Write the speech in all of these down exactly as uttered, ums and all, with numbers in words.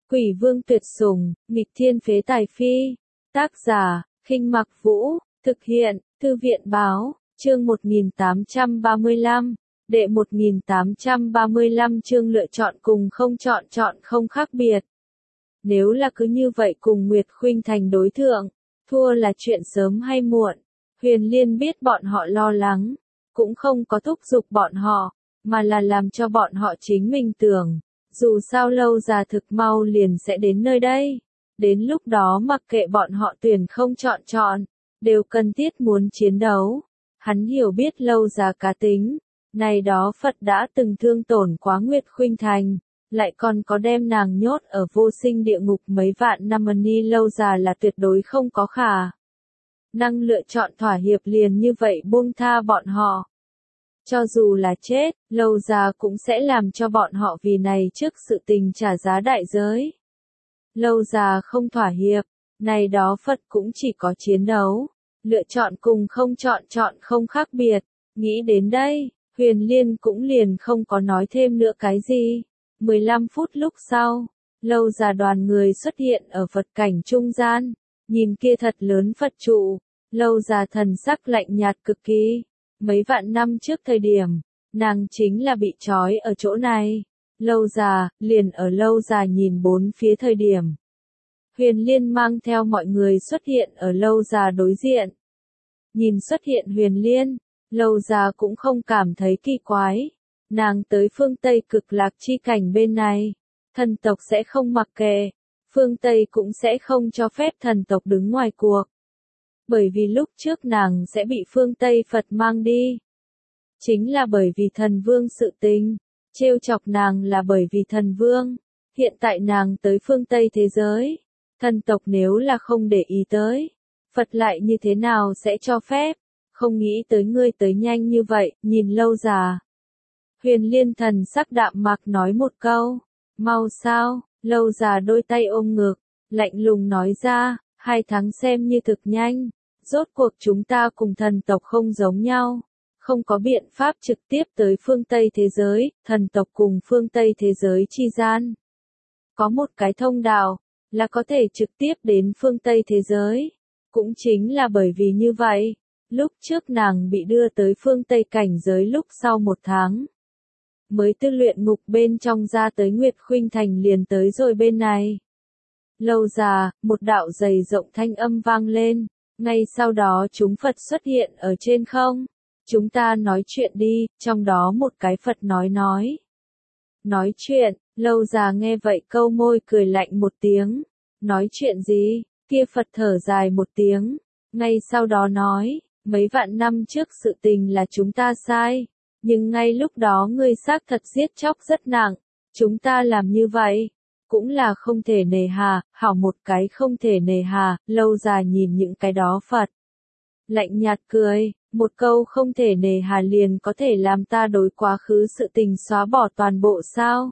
Quỷ vương tuyệt sủng, nghịch thiên phế tài phi. Tác giả, Khinh Mặc Vũ, thực hiện, Thư viện báo, chương một nghìn tám trăm ba mươi lăm, đệ một nghìn tám trăm ba mươi lăm chương lựa chọn cùng không chọn chọn không khác biệt. Nếu là cứ như vậy cùng Nguyệt Khuynh Thành đối thượng, thua là chuyện sớm hay muộn. Huyền Liên biết bọn họ lo lắng, cũng không có thúc giục bọn họ, mà là làm cho bọn họ chính mình tưởng. Dù sao Lâu Già thực mau liền sẽ đến nơi đây. Đến lúc đó mặc kệ bọn họ tuyển không chọn chọn, đều cần thiết muốn chiến đấu. Hắn hiểu biết Lâu Già cá tính, này đó Phật đã từng thương tổn quá Nguyệt Khuynh Thành, lại còn có đem nàng nhốt ở vô sinh địa ngục mấy vạn năm ni. Lâu Già là tuyệt đối không có khả năng lựa chọn thỏa hiệp liền như vậy buông tha bọn họ. Cho dù là chết, Lâu Già cũng sẽ làm cho bọn họ vì này trước sự tình trả giá đại giới. Lâu Già không thỏa hiệp, này đó Phật cũng chỉ có chiến đấu, lựa chọn cùng không chọn chọn không khác biệt. Nghĩ đến đây, Huyền Liên cũng liền không có nói thêm nữa cái gì. mười lăm phút lúc sau, Lâu Già đoàn người xuất hiện ở Phật cảnh trung gian, nhìn kia thật lớn Phật trụ, Lâu Già thần sắc lạnh nhạt cực kỳ. Mấy vạn năm trước thời điểm, nàng chính là bị trói ở chỗ này. Lâu Già, liền ở Lâu Già nhìn bốn phía thời điểm. Huyền Liên mang theo mọi người xuất hiện ở Lâu Già đối diện. Nhìn xuất hiện Huyền Liên, Lâu Già cũng không cảm thấy kỳ quái. Nàng tới phương Tây cực lạc chi cảnh bên này, thần tộc sẽ không mặc kệ, phương Tây cũng sẽ không cho phép thần tộc đứng ngoài cuộc. Bởi vì lúc trước nàng sẽ bị phương Tây Phật mang đi. Chính là bởi vì thần vương sự tình, trêu chọc nàng là bởi vì thần vương. Hiện tại nàng tới phương Tây thế giới, thần tộc nếu là không để ý tới, Phật lại như thế nào sẽ cho phép, không nghĩ tới ngươi tới nhanh như vậy, nhìn Lâu Già. Huyền Liên thần sắc đạm mạc nói một câu, mau sao, Lâu Già đôi tay ôm ngực, lạnh lùng nói ra, hai tháng xem như thực nhanh. Rốt cuộc chúng ta cùng thần tộc không giống nhau, không có biện pháp trực tiếp tới phương Tây thế giới, thần tộc cùng phương Tây thế giới chi gian. Có một cái thông đạo, là có thể trực tiếp đến phương Tây thế giới. Cũng chính là bởi vì như vậy, lúc trước nàng bị đưa tới phương Tây cảnh giới lúc sau một tháng. Mới tư luyện ngục bên trong ra tới Nguyệt Khuynh Thành liền tới rồi bên này. Lâu Già, một đạo dày rộng thanh âm vang lên. Ngay sau đó chúng Phật xuất hiện ở trên không. Chúng ta nói chuyện đi, trong đó một cái Phật nói nói. Nói chuyện, Lâu Già nghe vậy câu môi cười lạnh một tiếng. Nói chuyện gì, kia Phật thở dài một tiếng. Ngay sau đó nói, mấy vạn năm trước sự tình là chúng ta sai. Nhưng ngay lúc đó ngươi xác thật giết chóc rất nặng. Chúng ta làm như vậy. Cũng là không thể nề hà, hảo một cái không thể nề hà. Lâu Già nhìn những cái đó Phật. Lạnh nhạt cười, một câu không thể nề hà liền có thể làm ta đối quá khứ sự tình xóa bỏ toàn bộ sao?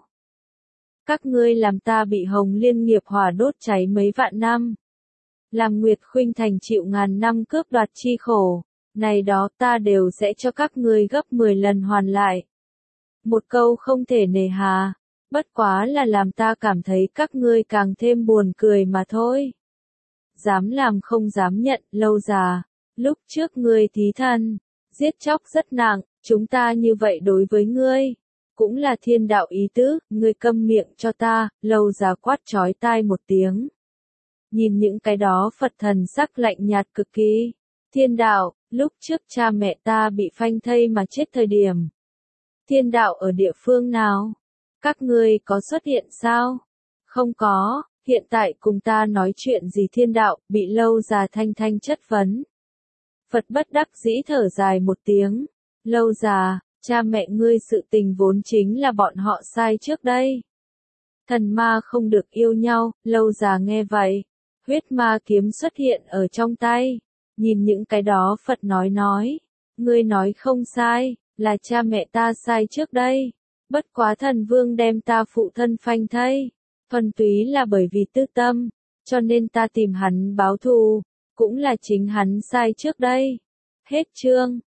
Các ngươi làm ta bị Hồng Liên nghiệp hỏa đốt cháy mấy vạn năm. Làm Nguyệt Khuynh Thành chịu ngàn năm cướp đoạt chi khổ. Này đó ta đều sẽ cho các ngươi gấp mười lần hoàn lại. Một câu không thể nề hà. Bất quá là làm ta cảm thấy các ngươi càng thêm buồn cười mà thôi. Dám làm không dám nhận, Lâu Già. Lúc trước ngươi thí thần, giết chóc rất nặng, chúng ta như vậy đối với ngươi. Cũng là thiên đạo ý tứ, ngươi câm miệng cho ta, Lâu Già quát chói tai một tiếng. Nhìn những cái đó Phật thần sắc lạnh nhạt cực kỳ. Thiên đạo, lúc trước cha mẹ ta bị phanh thây mà chết thời điểm. Thiên đạo ở địa phương nào? Các ngươi có xuất hiện sao? Không có, hiện tại cùng ta nói chuyện gì thiên đạo, bị Lâu Già thanh thanh chất vấn. Phật bất đắc dĩ thở dài một tiếng. Lâu Già, cha mẹ ngươi sự tình vốn chính là bọn họ sai trước đây. Thần ma không được yêu nhau, Lâu Già nghe vậy. Huyết ma kiếm xuất hiện ở trong tay. Nhìn những cái đó Phật nói nói. Ngươi nói không sai, là cha mẹ ta sai trước đây. Bất quá thần vương đem ta phụ thân phanh thây, thuần túy là bởi vì tư tâm, cho nên ta tìm hắn báo thù, cũng là chính hắn sai trước đây. Hết chương.